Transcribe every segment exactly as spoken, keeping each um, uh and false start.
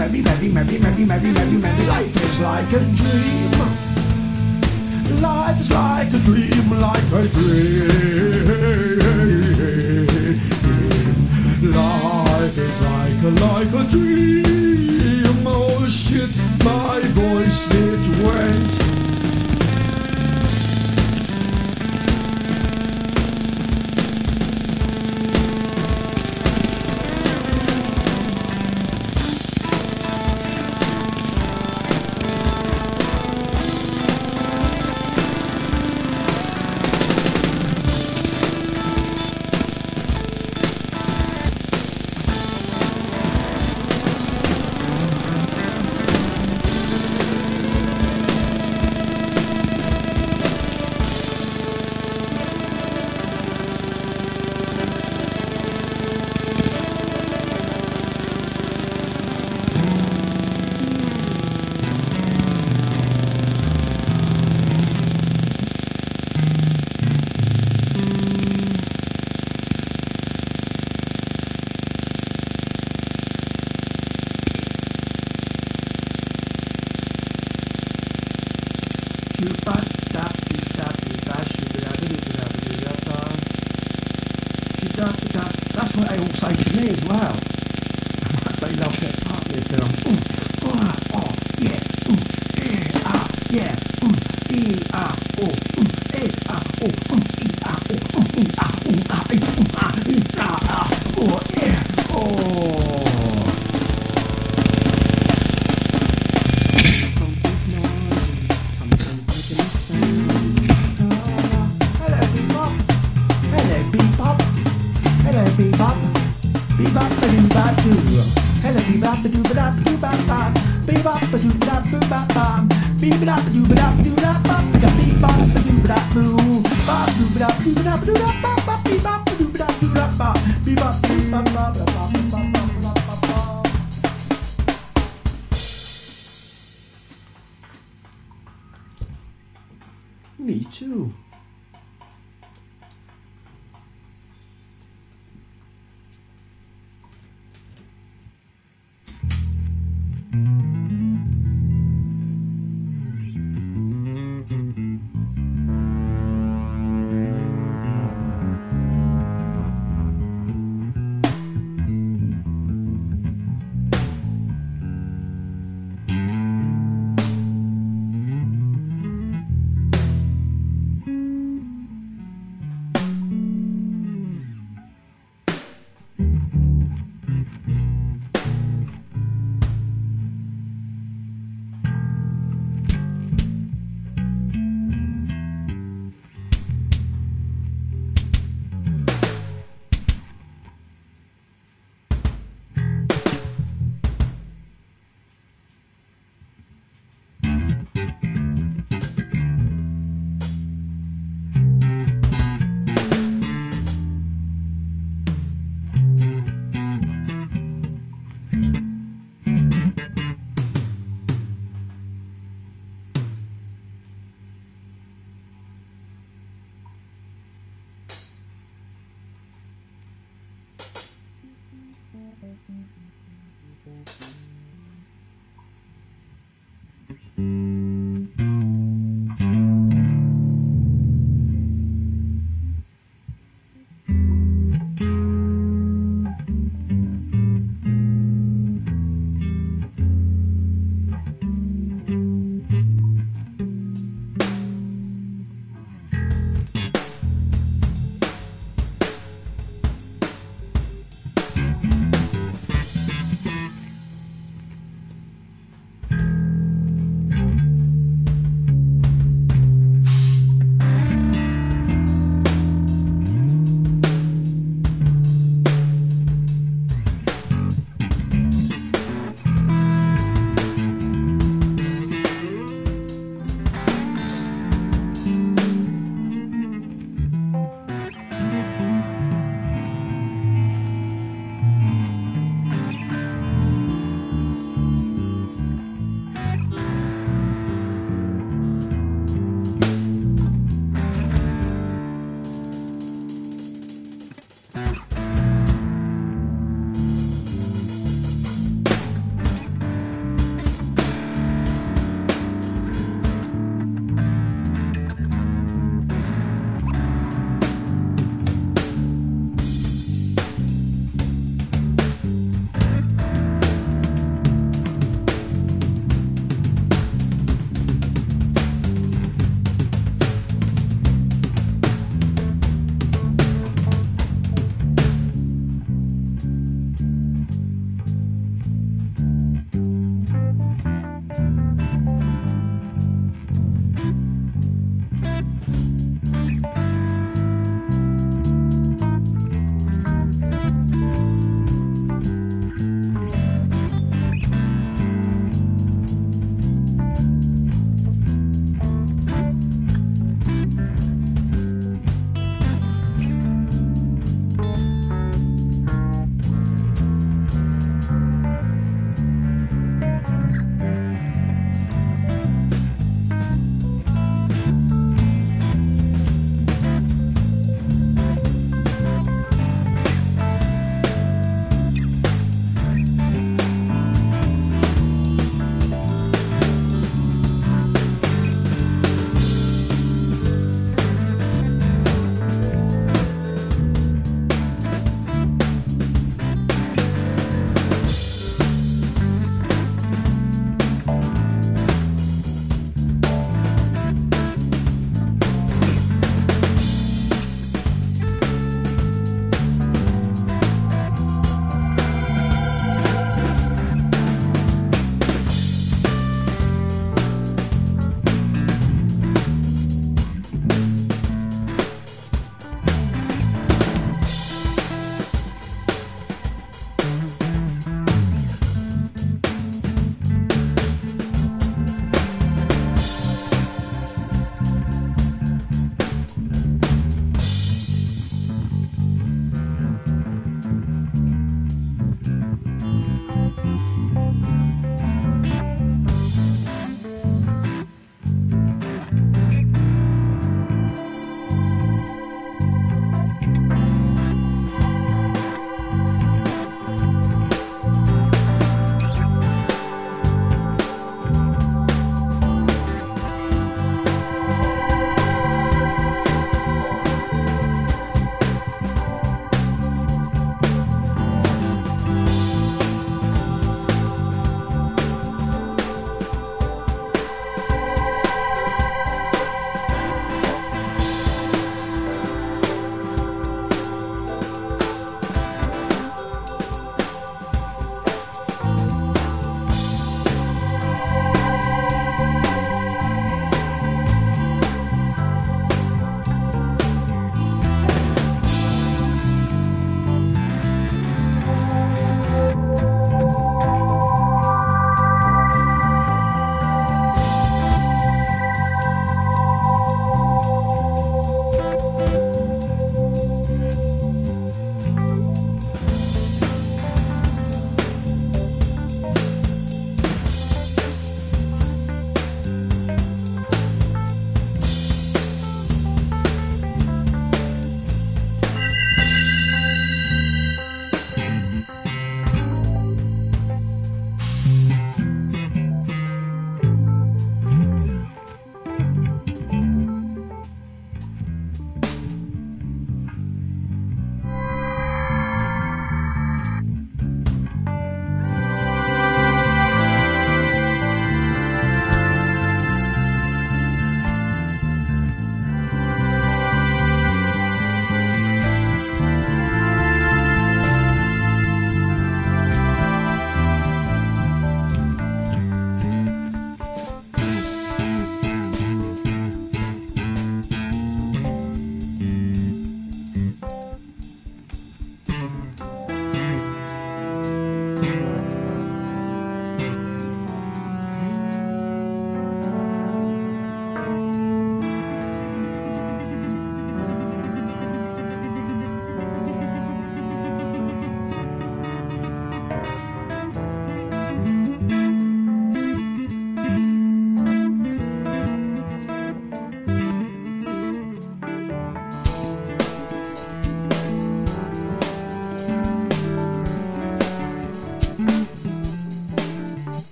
merry, merry, merry, merry, merry, merry, merry. Life is like a dream. Life is like a dream, like a dream. Life is like a, like a dream. Oh shit, my voice it went. That's what they all say to me as well. Once they love their partners, they're like, oof, oh, oh, yeah, oof, eh, ah, yeah, um, eh, ah, oh, um, eh, ah, oh, um, eh, ah, oh, um, eh, ah, um, ah, eh, um, ah, eh, ah, ah, oh, yeah, oh. Bebop, bebop, bebop, doo. Hello, bebop, doo, bebop, doo, bop, bop. Bebop, doo, bebop, doo, bop, bop. Bebop, doo, bebop, doo, bop, bop. Bebop, doo, bebop, doo, bop, doo, bebop, doo, bebop, doo, bop, bop, bop. Bebop, doo, bebop, doo, bop, bop. Bebop, doo, bop, bop, bop, bop, bop, bop, bop, bop. Me too.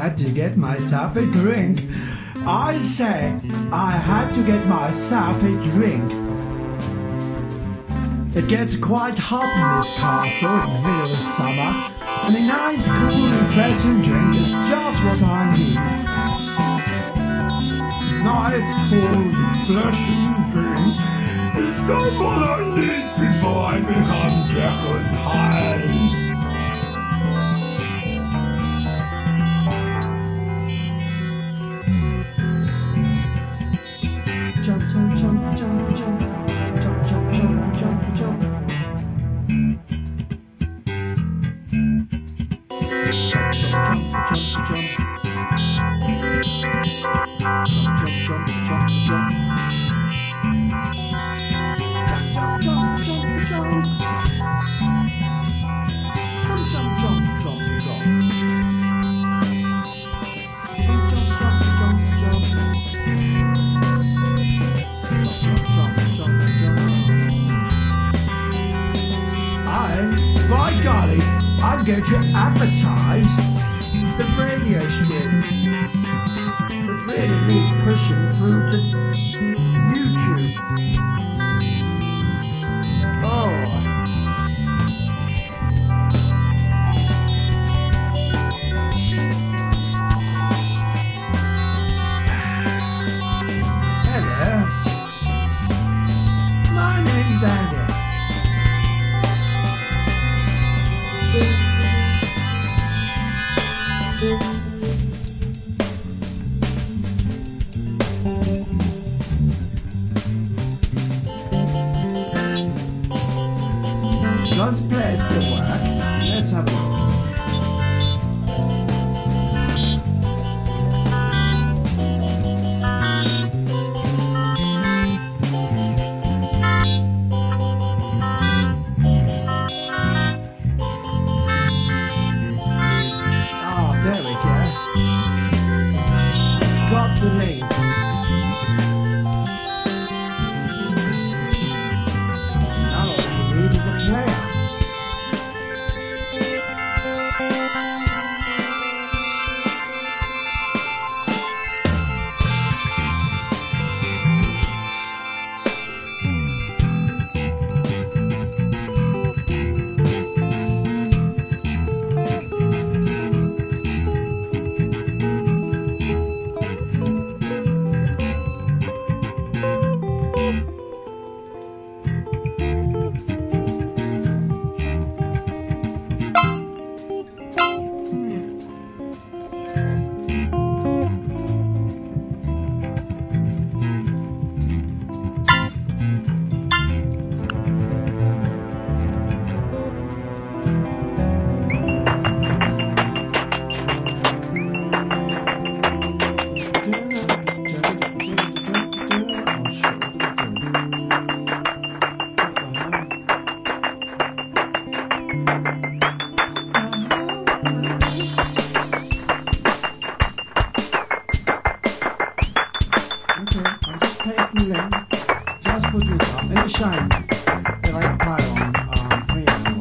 had to get myself a drink. I say, I had to get myself a drink. It gets quite hot in this castle in the middle of summer, and a nice, cool, refreshing drink is just what I need. Nice, cool, refreshing drink is just what I need before I become Jekyll and Hyde. Jump, jump, jump, jump, jump, jump, jump, jump, jump, jump. Jump, jump, jump, jump, jump, jump, jump, jump, jump. Jump, jump, jump, jump, jump. Jump, jump, jump, jump, jump. Jump, jump, jump, jump, jump. I, by golly, I'm going to advertise the radio show. It really needs pushing through to YouTube. Oh. Hello. My name's Andy. Let's play it to work. Let's have a look. Oh, there we go. Got the link. Now all we need is a player. Just put this up, and it's shiny. The right pile on um, free animal.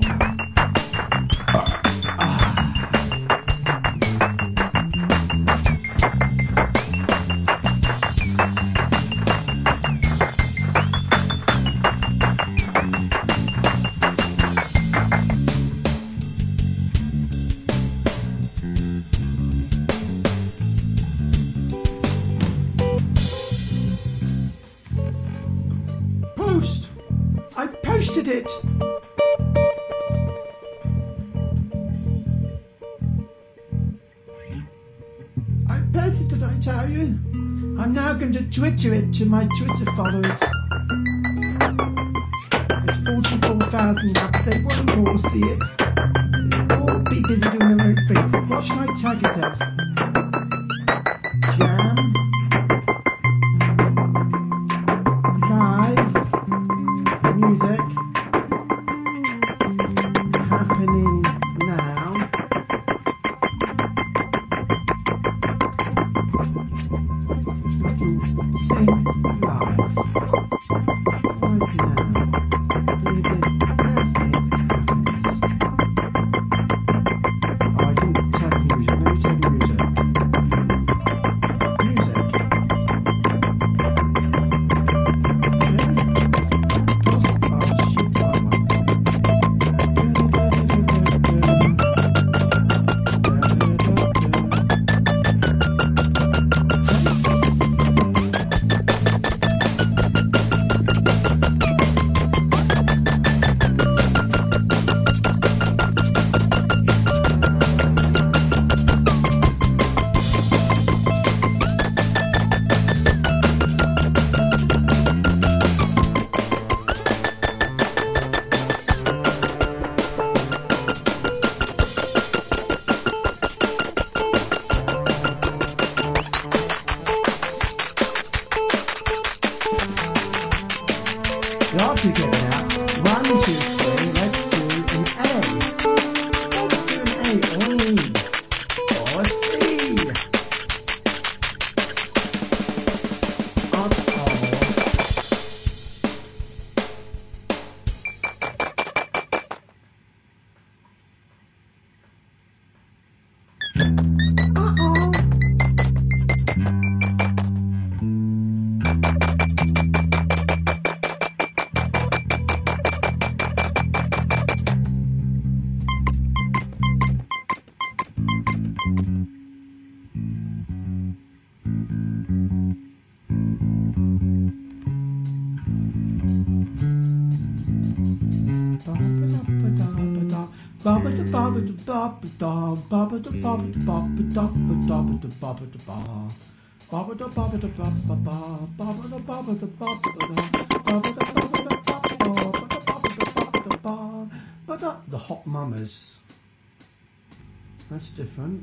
Post! I posted it! I posted it, I tell you. I'm now going to Twitter it to my Twitter followers. There's forty-four thousand up, they won't all see it. They'll all be busy doing their own thing. What should I tag it as? Jam? Live? Music? Happening now? Sing live. Right now. Live it as it happens. Oh, I didn't tag music. Let me tag music. One, two, three. Let's do an A. Let's do an A or an E or a C. Or Uh-oh. The Hot Mamas. That's different.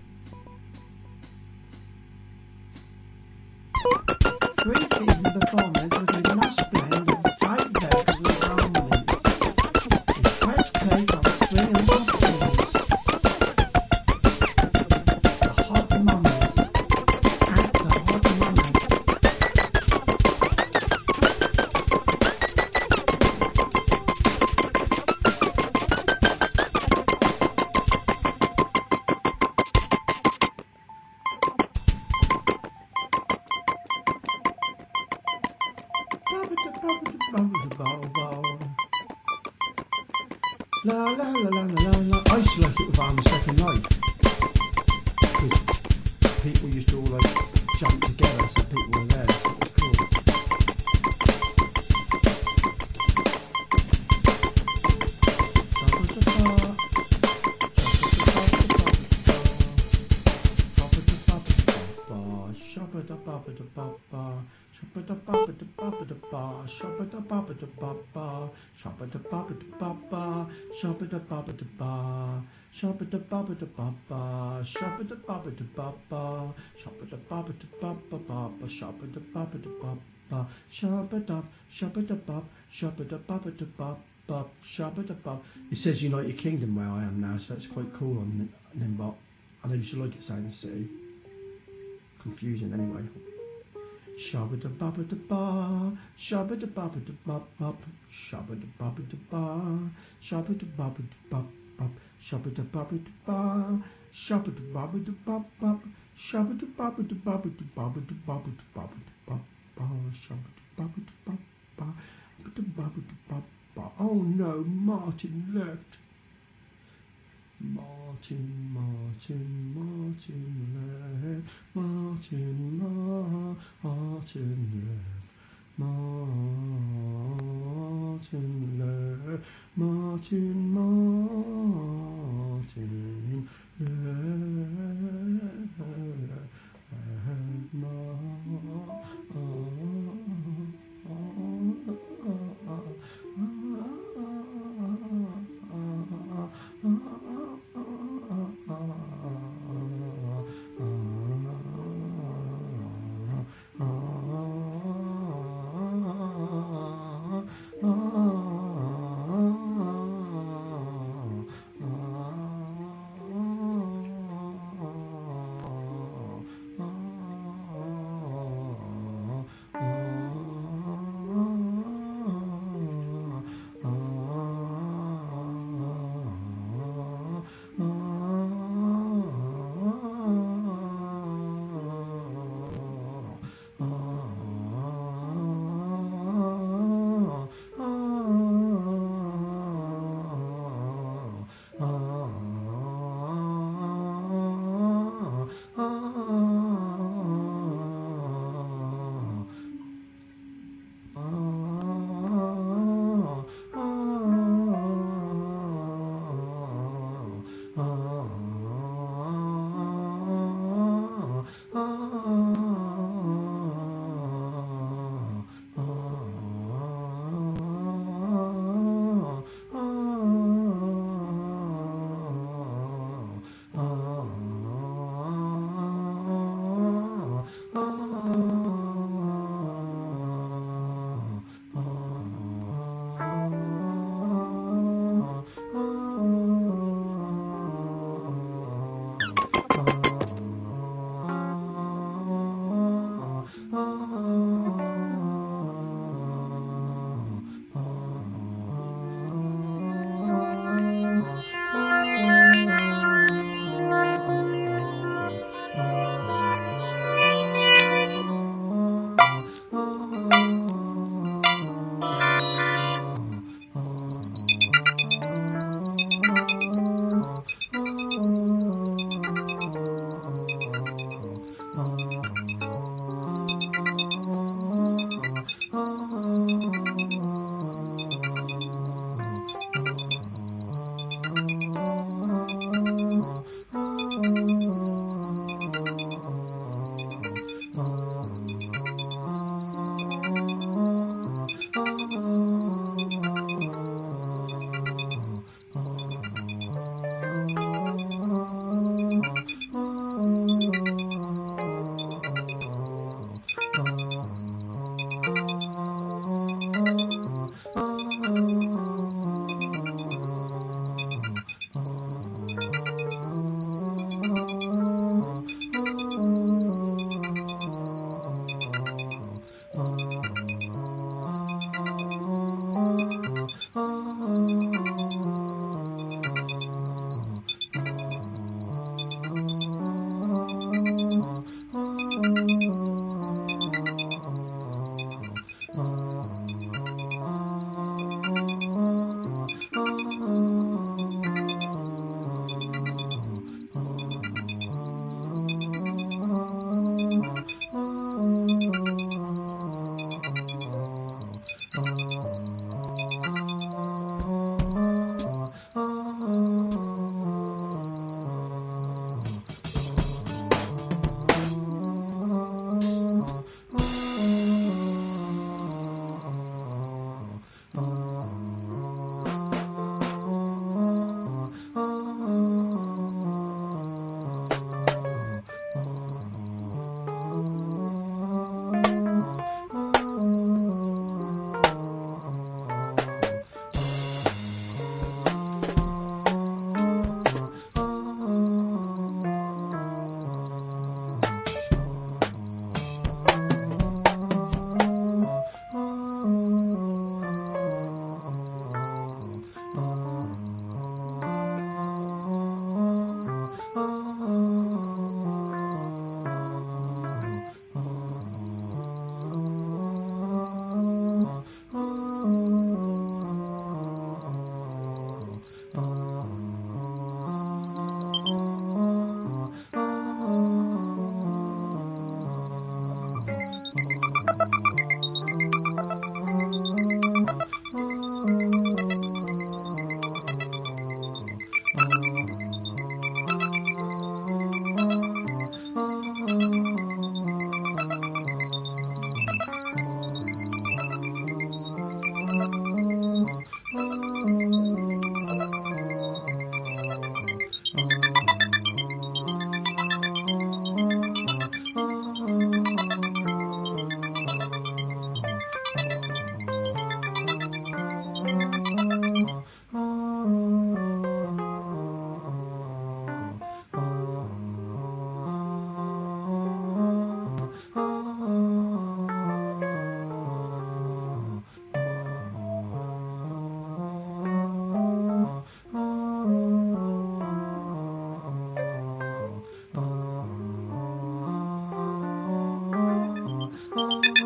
Three seasoned performers with a lush blend of tight vocals and harmonies. A fresh take on string and pop tunes. The Hot Mamas. At the Hot Mamas. La la la la la la la. I used to like it with Arm Second Life because people used to all like jump together, so people were there. So it was cool. Shabba da baba da baba, shabba da baba da baba da ba, shabba da baba da baba, shabba da baba da baba, shabba da baba da ba, shabba da baba da baba, shabba da baba da baba, shabba da baba da baba baba, shabba da baba da baba, shabba da shabba da baba, shabba da baba da baba, shabba da baba. It says United Kingdom where I am now, so it's quite cool on Nimbot. I know you should like it saying city. Confusion anyway. Shabba da baba da ba, shabba da baba da bop bop, shabba da baba da ba, shabba da baba da bop bop, shabba da baba da ba, shabba da baba da bop bop, shabba da baba da baba da baba da baba da baba da bop ba, shabba da baba da bop ba, da baba da bop ba. Oh no, Martin left. Martin, Martin, Martin left, Martin, Ma, Martin left, Martin left, Martin, Martin left,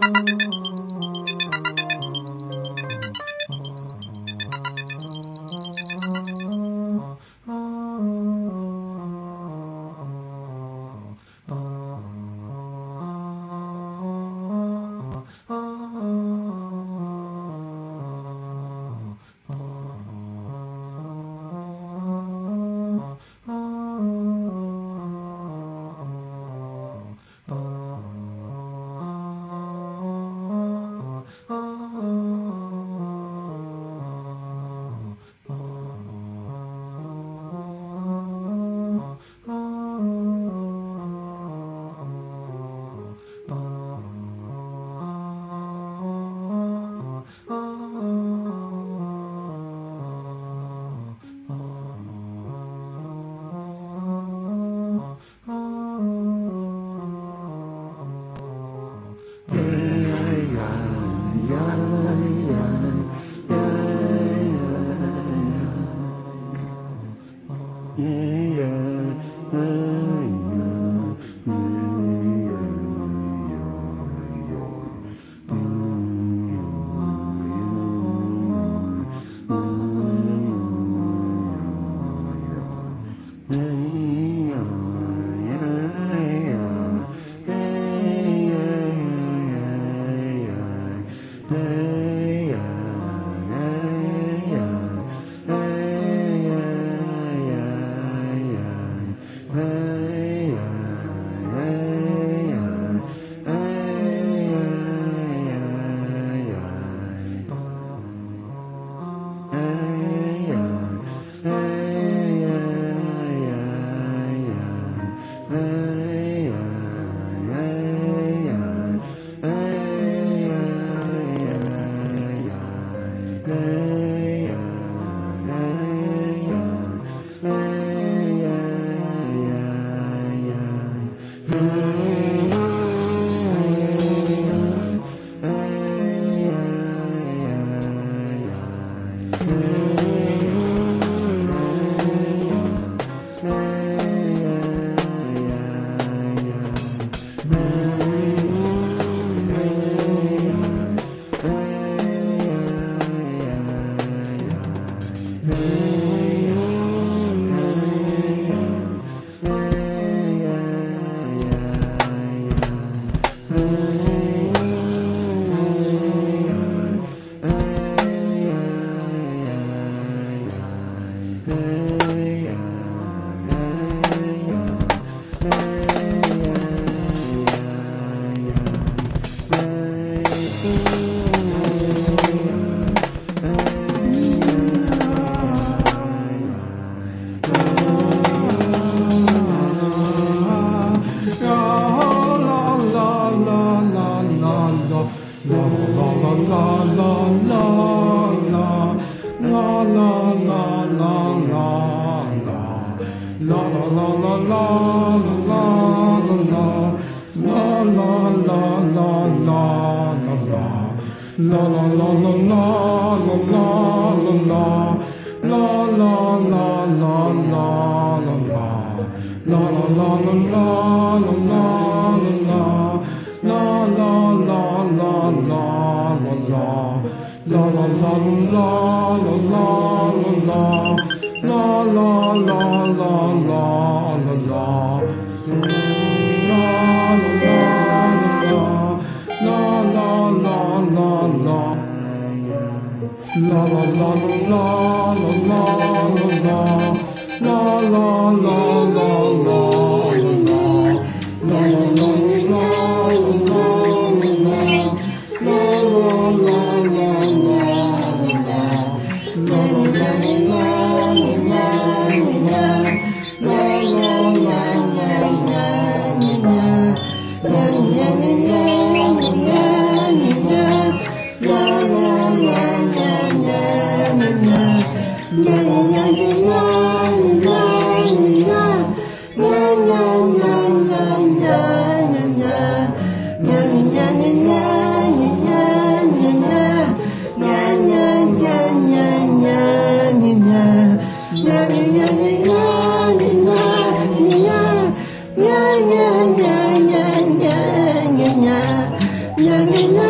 Yeah, yeah, yeah, yeah, yeah, yeah, yeah, yeah.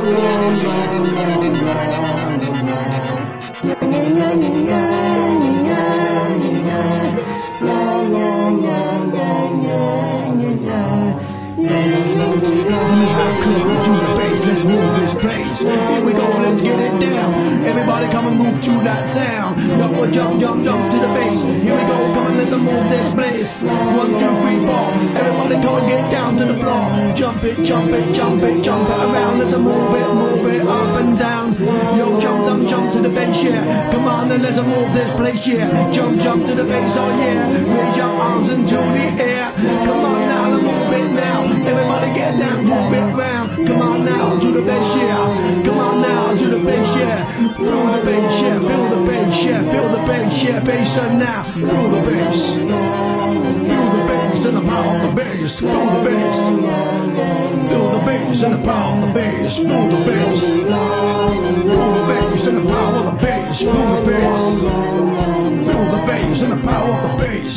Here we go, let's get it down. Everybody come and move to that sound. Yo, jump, jump, jump to the bass. Here we go, come on, let's move this place. One, two, three, four. Everybody come and get down to the floor. Jump it, jump it, jump it, jump it around. Let's move it, move it up and down. Yo, jump, jump, jump to the bass, yeah. Come on and let's move this place, yeah. Jump, jump to the bass, oh yeah. Raise your arms into the air. Come on now, let's move it now. Everybody get down, move it round. Come on now, to the bass, yeah. Come on now, to the bass, yeah. Feel the bass, yeah. Feel the bass, yeah. Feel the bass, yeah. Bass and now, feel the bass. Feel the bass and the power of the bass. Feel the bass. Feel the bass and the power of the bass. Feel the bass. Feel the bass and the power of the bass. Feel the bass. Feel the bass and the power of the bass.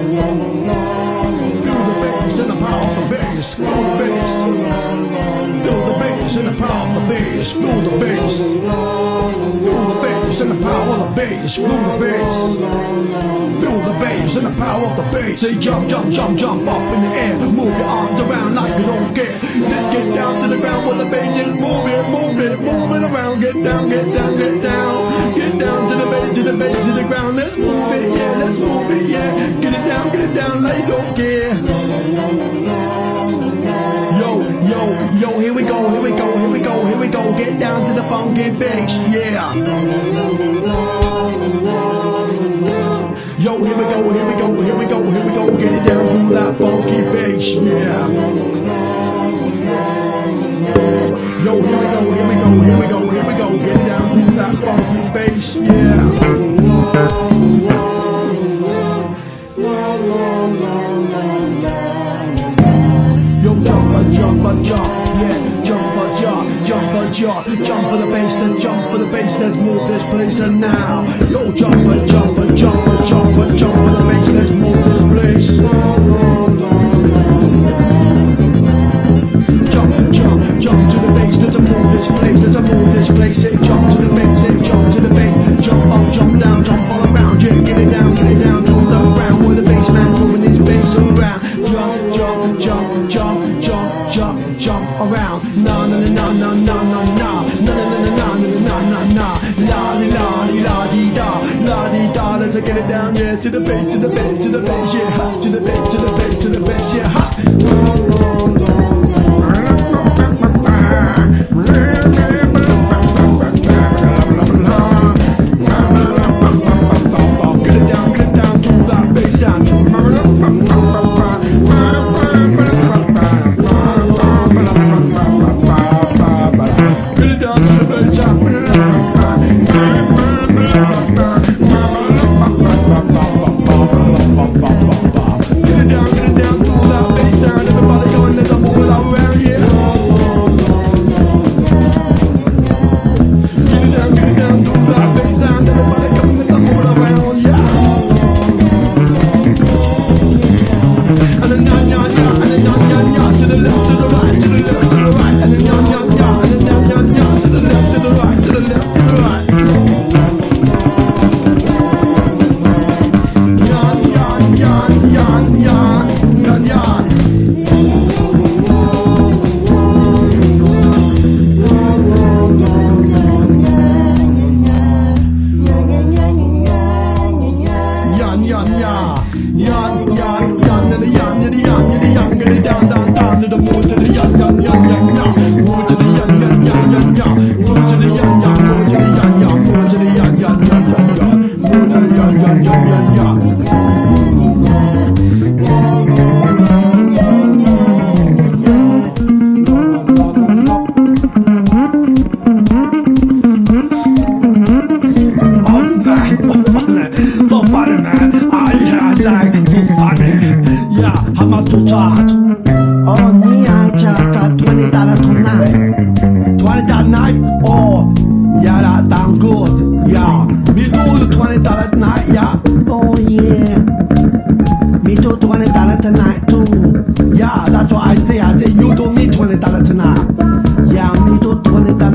Feel the bass and the power of the bass. Feel the bass. Feel the bass and the power of the bass. Feel the bass. Feel the bass and the power of the bass. Feel the bass. Feel the bass and the power of the bass. Say jump, jump, jump, jump up in the air. Move your arms around like you don't care. Then get down to the ground with the bass and move it, move it, move it around. Get down, get down, get down. Get down to the bass, to the bass, to the ground. Let's move it, yeah, let's move it, yeah. Get it down, get it down like you don't care. Yo, yo, yo, here we go, here we go, here we go, here we go. Get down to the funky bass, yeah. Yo, here we go, here we go, here we go, here we go. Get it down to that funky bass, yeah. Yo, here we go, here we go, here we go, here we go. Get it down to that funky bass, yeah. Jump a jump, yeah, jump a jump, jump a jump, jump for the bass, then jump for the bass, let's move this place and now. Yo, jump a jump a jump a jump a jump for the bass, let's move this place. Jump, jump, jump to the bass, let's move this place, let's move this place. Say jump to the bass, say jump to the bass, jump up, jump down, jump all around, yeah, get it down, get it down to the ground with the bass man moving his bass around. Jump, jump, jump, jump, jump, jump, jump around. Na na na na na na na na na na na na na na na. La di la di la di da, la di da. Let's get it down, yeah, to the bass, to the bass, to the bass, yeah, ha, to the bass, to the bass, to the bass, yeah, ha. twenty dollars tonight. Yeah, me too, twenty dollars.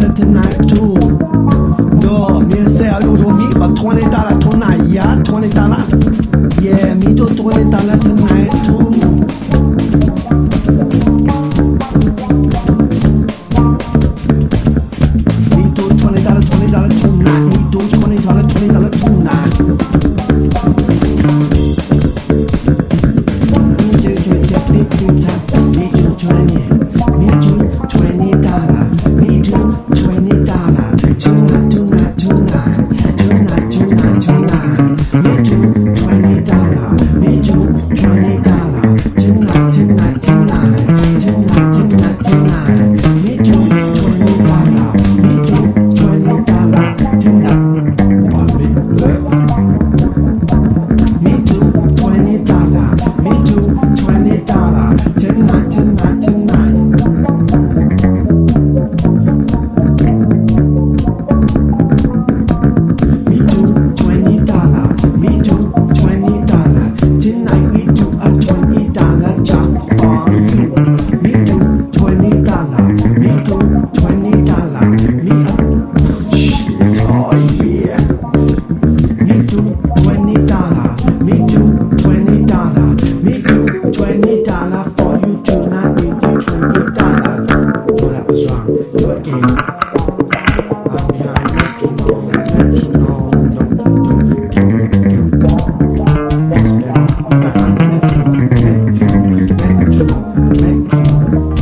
it again. I'll be high, let you know, let you know, don't do, do, do. Just let it back, let you, let you, let you, let you.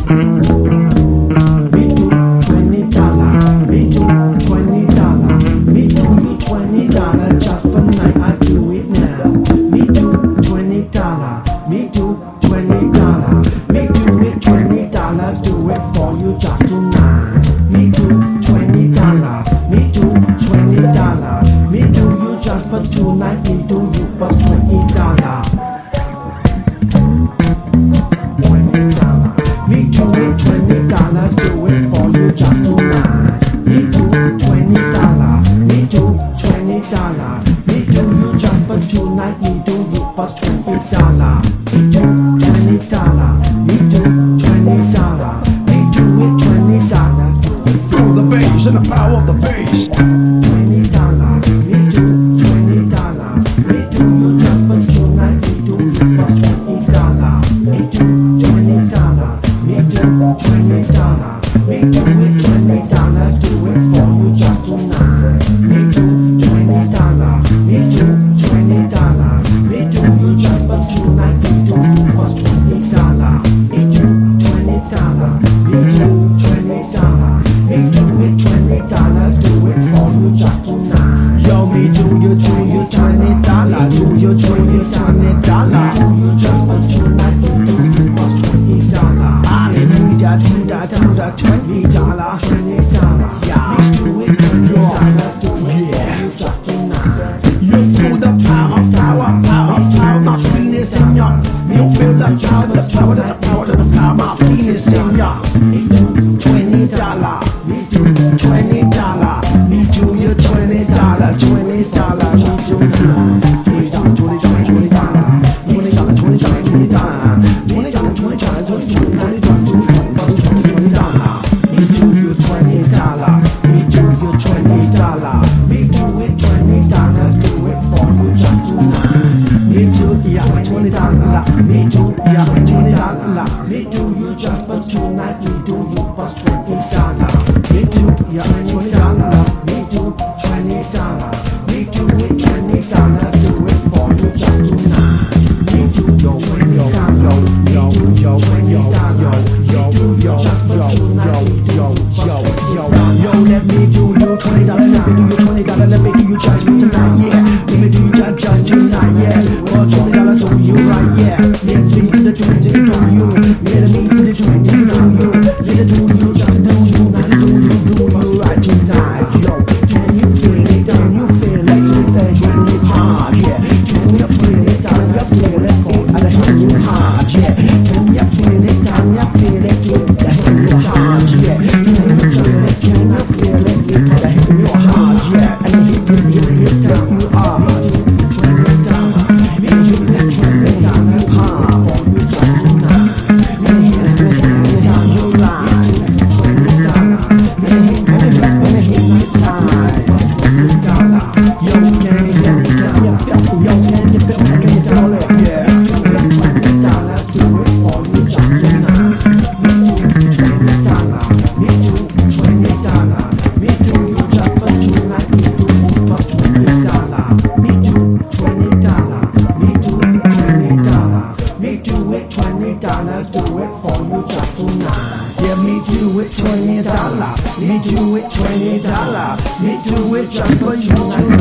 Me do twenty dollar, me do twenty dollar, me do you twenty dollar just for night. I do it now. Me do twenty dollar, me do twenty dollar, me do it twenty dollar, do it for you just tonight. Me do twenty dollar, me do twenty dollar, me do you just for tonight, me do you for twenty dollar. Twenty dollar, me do it twenty dollar, do it for you just tonight. Me do twenty dollar, me do twenty dollar, me do you just for tonight, me do you for twenty dollar. Me do twenty dollar, me do twenty dollar, me do it twenty dollar. Feel the bass and the power of the bass. Twenty dollar, me do twenty dollar, me do you just for tonight, me do you for twenty dollar. Me do twenty dollar, me do twenty dollar, me do it twenty dollar, do it for you just tonight. Me do twenty dollar, me do twenty dollar, me do you just for tonight, me do you for twenty dollar. Me do twenty dollar, me do twenty dollar, me do it twenty dollar, do it for you just tonight. Yo, me do you, do you twenty dollar, do you, do you twenty dollar. Do you just for tonight, me do you for twenty dollar. Hallelujah, do that, do that, twenty dollar. Twenty dollar, Yeah. me do it twenty dollar, do it for you just tonight. You feel the power, power, power, power, my penis in ya. You feel the power, the power, the power, the power, my penis in ya. Me do Twenty dollar, me do twenty dollar, me do you twenty dollar, twenty dollar, me do you. Twenty dollar, twenty dollar, twenty dollar, twenty dollar, twenty dollar, twenty dollar, twenty dollar, twenty dollar, twenty dollar, twenty dollar, twenty dollar. me do you twenty dollar, me do you twenty dollar, me do it twenty dollar, do it for you just tonight. Me do Yeah, twenty dollar, me do yeah, twenty dollar, me do you just for tonight, me do you for twenty dollar. Me do yeah, twenty twenty dollar, dollar. me do twenty dollar, me do it twenty dollar, do it for you just tonight. Me do Yo, twenty yo, dollar, yo, yo, yo, twenty yo, dollar, yo, me do yo, you just for yo, tonight, me do yo, you for yo, twenty yo, dollar. yo, let me do you twenty dollar, let me do you twenty dollar, let me do you just for tonight, yeah. Let me do you just just tonight, yeah. For twenty dollar, do you right, yeah. Let me do the twenty, do you. Let me do the twenty, do you. Let me do you just do you, not do you, do you right tonight, yo. Can you feel it? Can you feel it? Can you hard, yeah. Can you feel it? Can you feel it? Can you hard, yeah. Can you feel it? Can you feel it? Can you hard, yeah. Can you feel it? Can you feel it? Can you hard, yeah. And hit, hit, hit, hit, down you are. Twenty dollar, me do that twenty dollar, Hard. for you just tonight. Me hit it, me hit it, down you line. Twenty dollar, me hit it, me hit it, me hit it, time. Twenty dollar, Yo, can you feel me? Can you feel me? Yo, can you feel me? Can you feel it? Yeah. me do that twenty dollar, do it for you just tonight. Me do twenty dollar, me do twenty dollar, me do you just for tonight. Me do you for twenty dollar, me do twenty dollar, me do twenty dollar, me do it twenty dollar, do it for you just tonight. Yeah, me do it twenty dollar. Me do it twenty dollar. Me do it just for you.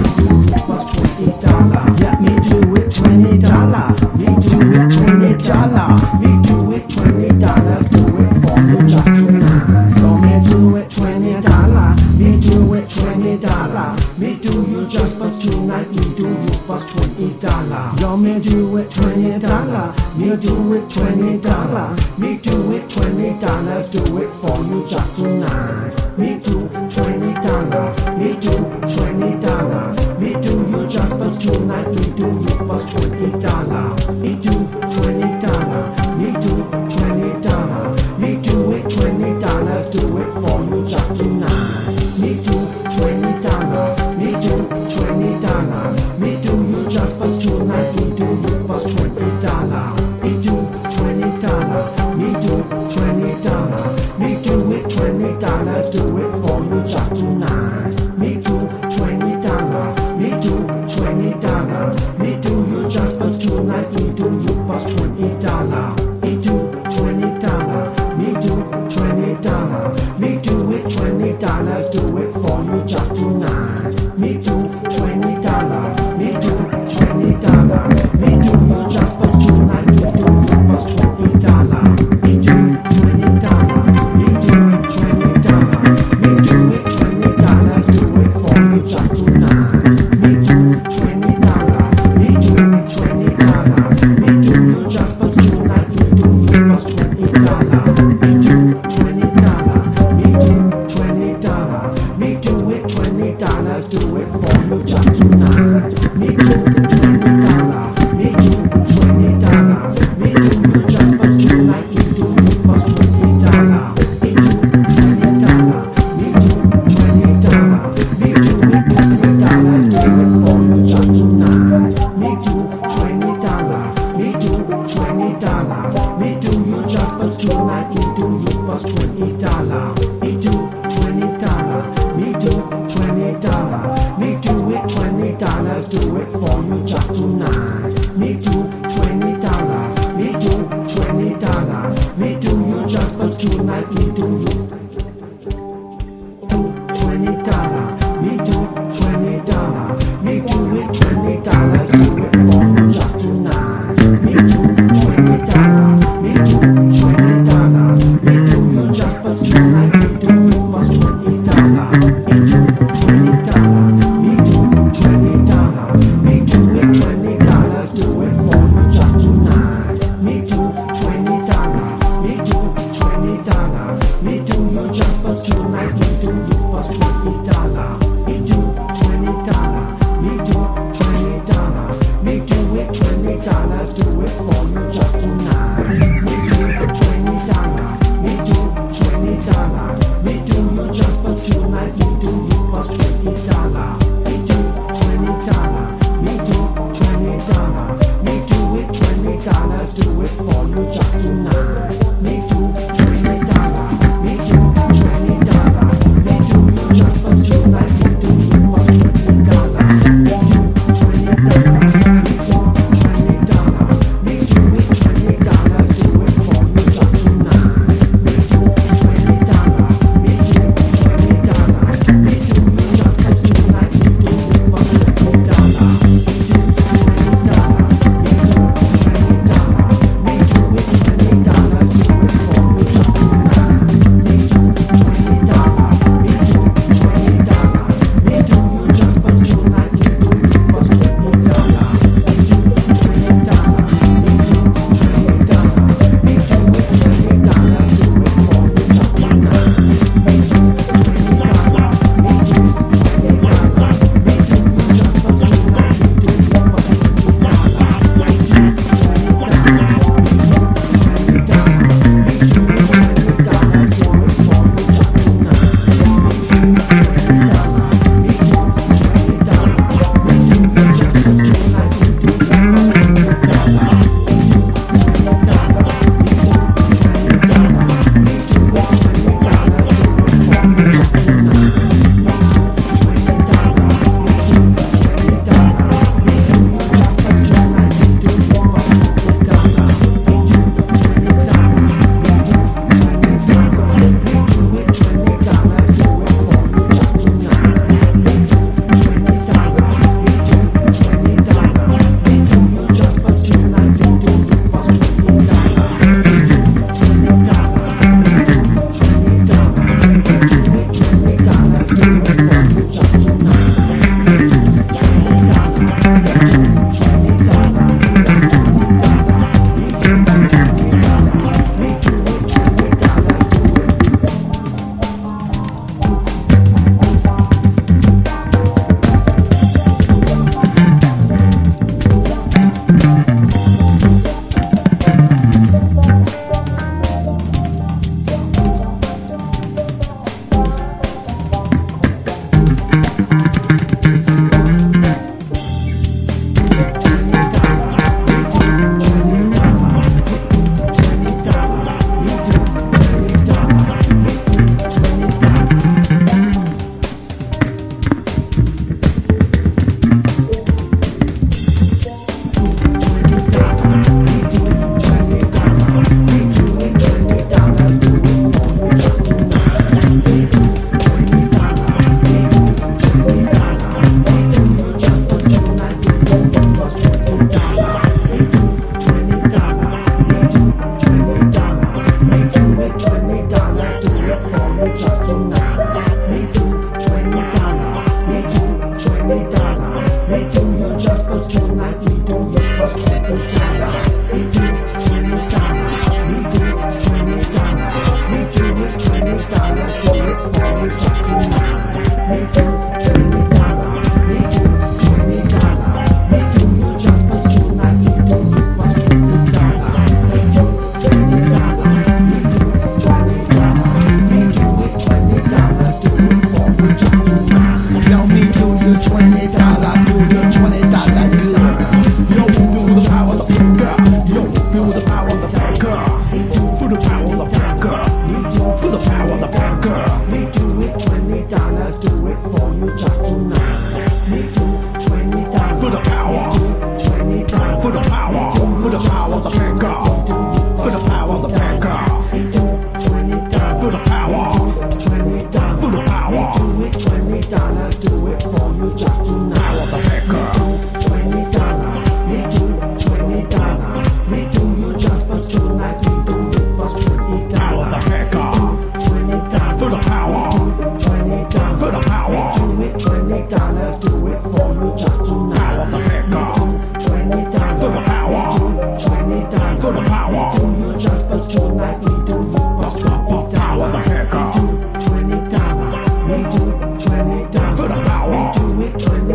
For twenty dollar, Yeah, me do it twenty dollar. Me do it twenty dollar. me do it twenty dollar, do it for you just tonight. Yo, me do it twenty dollar. Me do it twenty dollar, me do you just for tonight. Me do you for twenty dollar. Yo, me do it twenty dollar. Me do it twenty dollar, me do it twenty dollar, do it for you just tonight. Me do twenty dollar, me do twenty dollar, me do you just for tonight. Me do you for twenty dollar. Me do twenty dollar, me do twenty dollar, me do it twenty dollar, do it for you just tonight. Me do twenty dollar, me do twenty dollar, me do you just for tonight. Me do you for twenty dollar. Me do twenty dollar, me do twenty dollar, me do it twenty dollar, do dollar, do it for you just tonight. Me do twenty dollar, me do twenty dollar, me do you just for tonight, me do you for twenty dollar, me do twenty dollar, me do twenty dollar, me do it twenty dollar, do it for you just tonight. Me do twenty dollar, me do twenty dollar, me do you just for tonight, me do you for twenty dollar, me do twenty dollar, me do twenty dollar, me do it twenty dollar. me do twenty dollar, me do twenty dollar, me do just for tonight, me do for twenty dollar, me do twenty dollar, me do twenty dollar, me do it twenty dollar, do it for you just tonight. Yo, me do you twenty dollar, do you twenty dollar good. Yo, feel the power of the packer. Yo, feel the power of the packer. Feel the power of the packer. Feel the power of the packer. Me do it twenty dollar, do it for you just tonight. Me do twenty dollar. Feel the power. Twenty dollar. Feel the power. Feel the power of the packer. Feel the power of the packer. Me do twenty dollar. Feel the power. Twenty dollar. Feel the power. Do it twenty dollar, do it for you just tonight. Power of the packer. Twenty dollar. Me do twenty dollar. Me do you just for tonight. Me do it for twenty dollar. Power of the packer. Twenty dollar. Feel the power. Twenty dollar. Feel the power. Do it twenty dollar, do it for you just tonight. Power of the packer. Twenty dollar. Feel the power. Twenty dollar. Feel the power. Do you just for tonight. Me do you for twenty dollar. Power of the packer. Twenty dollar. Me do twenty dollar. Feel the power. Me do it twenty.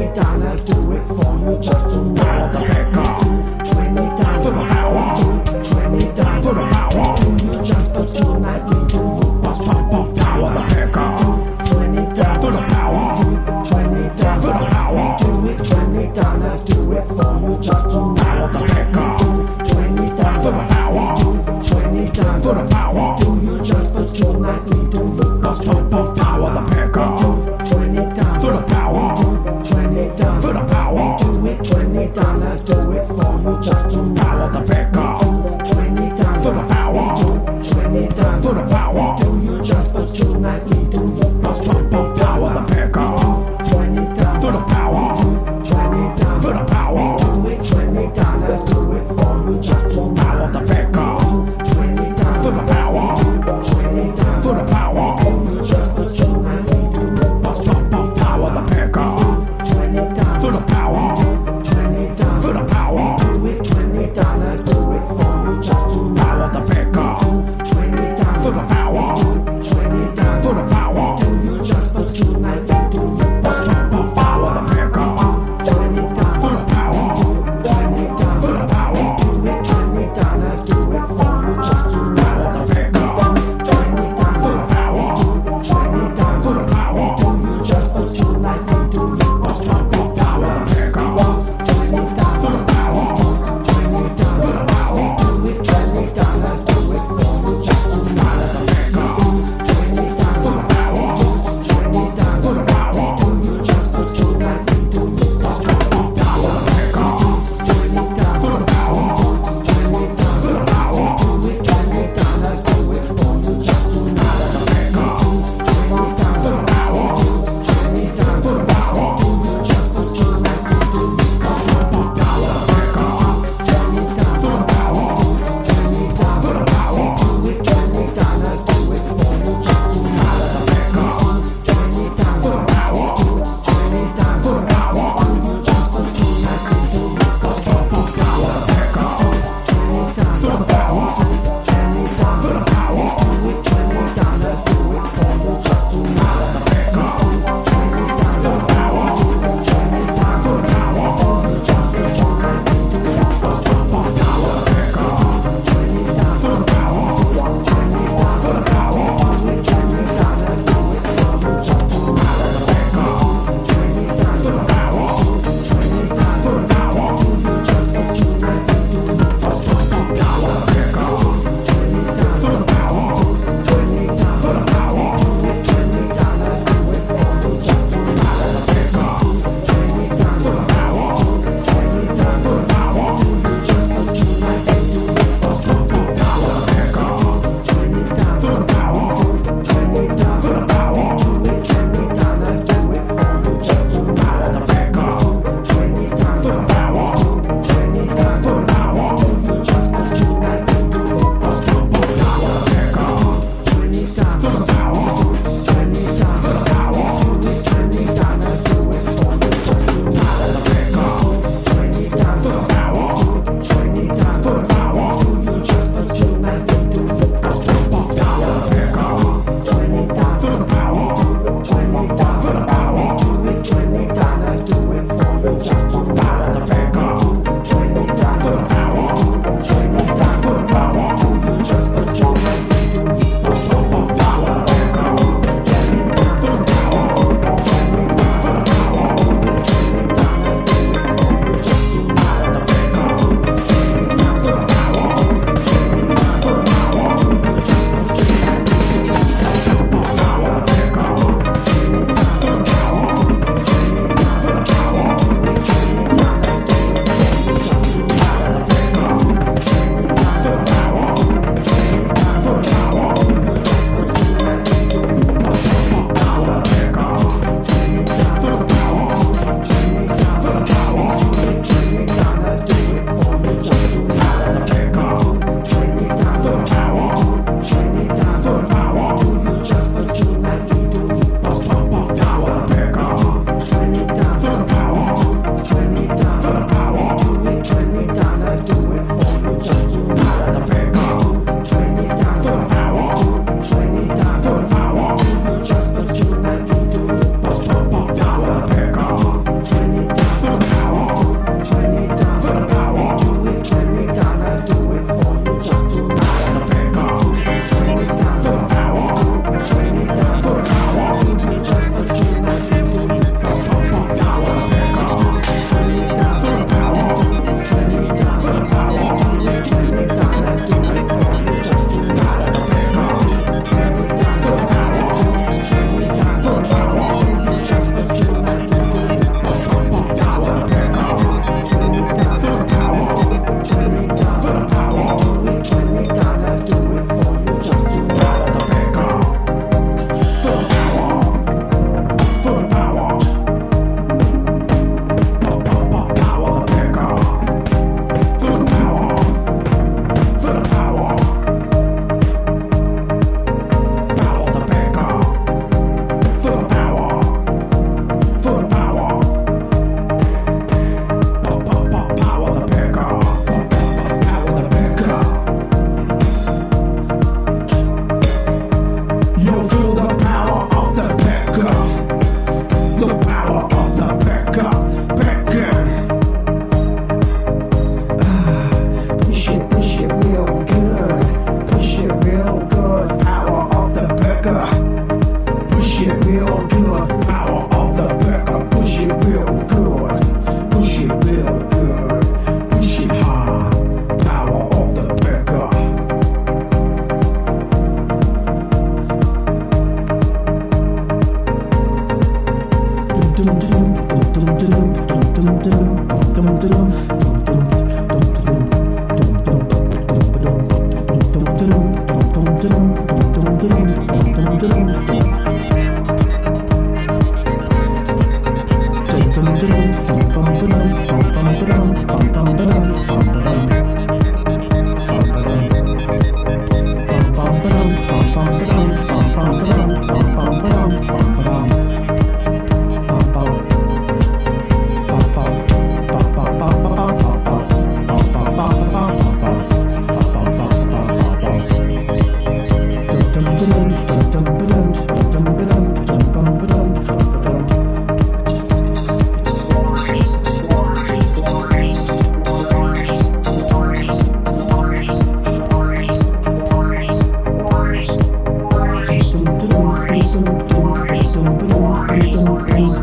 real good. Power of the burger, push it real good. Push it real good. Push it hard. Power of the burger. Dum dum dum dum dum dum dum dum dum dum. Dum dum dum dum dum dum dum dum dum.